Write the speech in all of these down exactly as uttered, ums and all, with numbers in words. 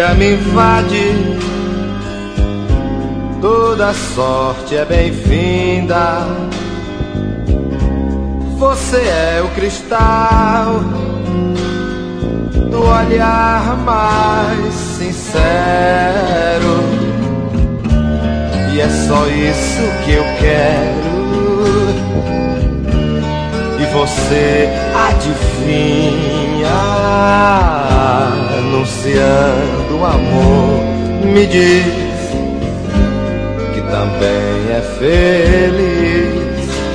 alegria me invade, toda sorte é bem-vinda. Você é o cristal do olhar mais sincero, e é só isso que eu quero. E você adivinha, anunciando o amor, me diz que também é feliz.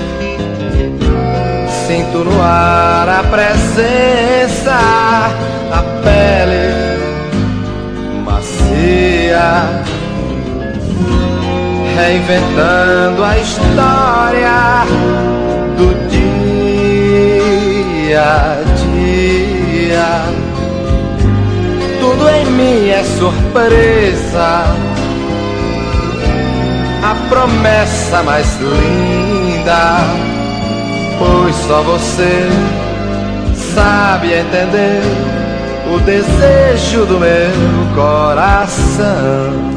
Sinto no ar a presença, a pele macia, reinventando a história do dia a dia. Tudo em mim é surpresa, a promessa mais linda, pois só você sabe entender o desejo do meu coração.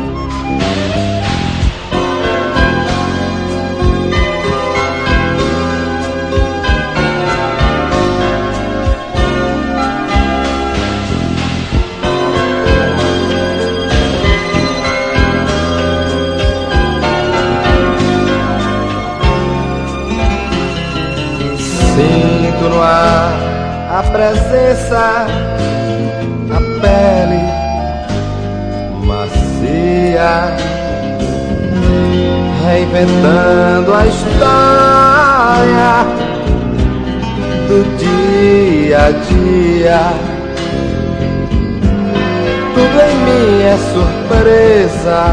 Sinto no ar a presença, a pele macia, reinventando a história do dia a dia. Tudo em mim é surpresa,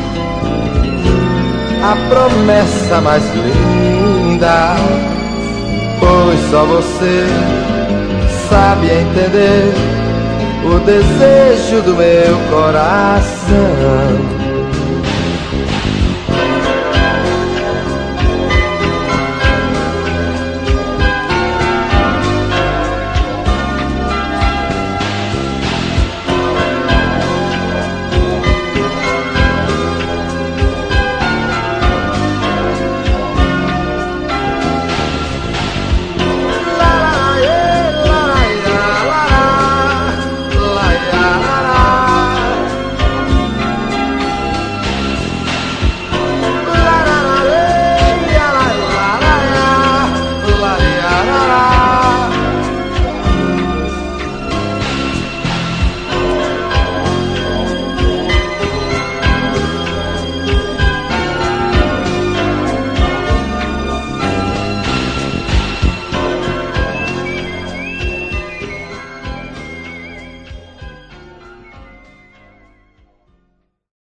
a promessa mais linda, pois só você sabe entender o desejo do meu coração.